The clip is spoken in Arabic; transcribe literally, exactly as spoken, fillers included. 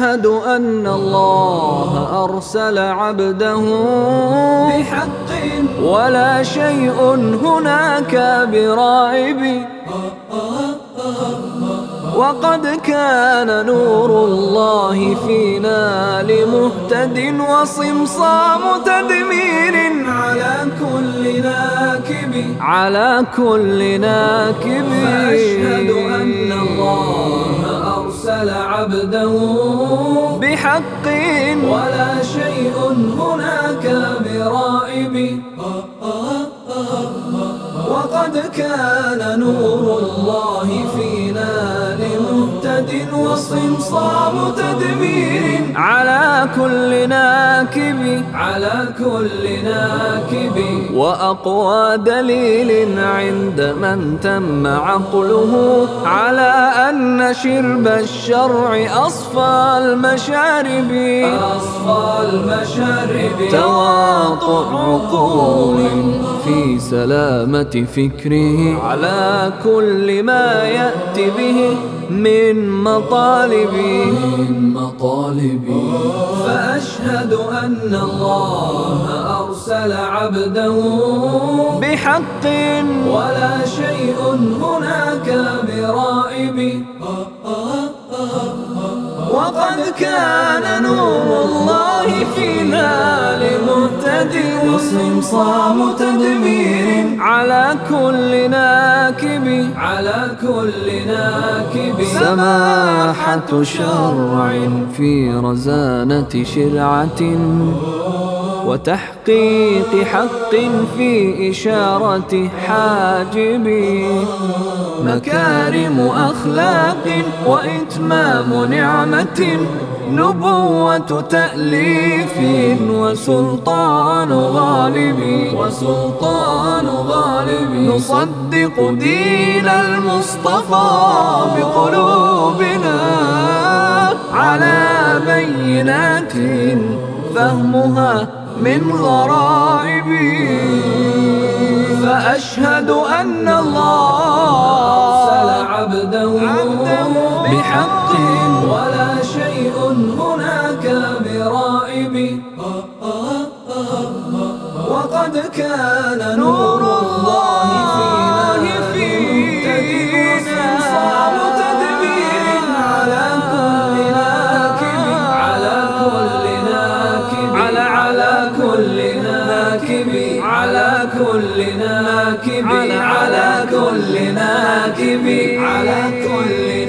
فأشهد أن الله أرسل عبده بحق ولا شيء هناك برائب، وقد كان نور الله فينا لمهتد وصمصام تدمير على كل ناكب على كل ناكب. فأشهد أن الله أرسل عبده بحق ولا شيء هناك برائب، وقد كان نور الله فينا لمهتد وصمصام تدمير على كل ناكب على كل ناكب. وأقوى دليل عند من تم عقله على أن شرب الشرع أصفى المشارب أصفى المشارب تواطؤ عقول في سلامة فكره على كل ما يأتي به من مطالب من مطالب. فأشهد أن الله أرسل عبده بحق ولا شيء هناك برائب، وقد كان نور الله فينا لمهتد وصمصام تدمير على كل ناكب على كل ناكب. سماحة شرع في رزانة شرعة وتحقيق حق في إشارة حاجب، مكارم أخلاق وإتمام نعمة، نبوة تأليف وسلطان غالب وسلطان غالب. نصدق دين المصطفى بقلوبنا على بينات فهمها من غرائب. فأشهد أن الله أرسل عبده بحق ولا شيء هناك برائب، وقد كان نور الله فينا وصمصام تدمير على كل ناكب على كل ناكب على على كل ناكب على كل ناكب على كل ناكب على كل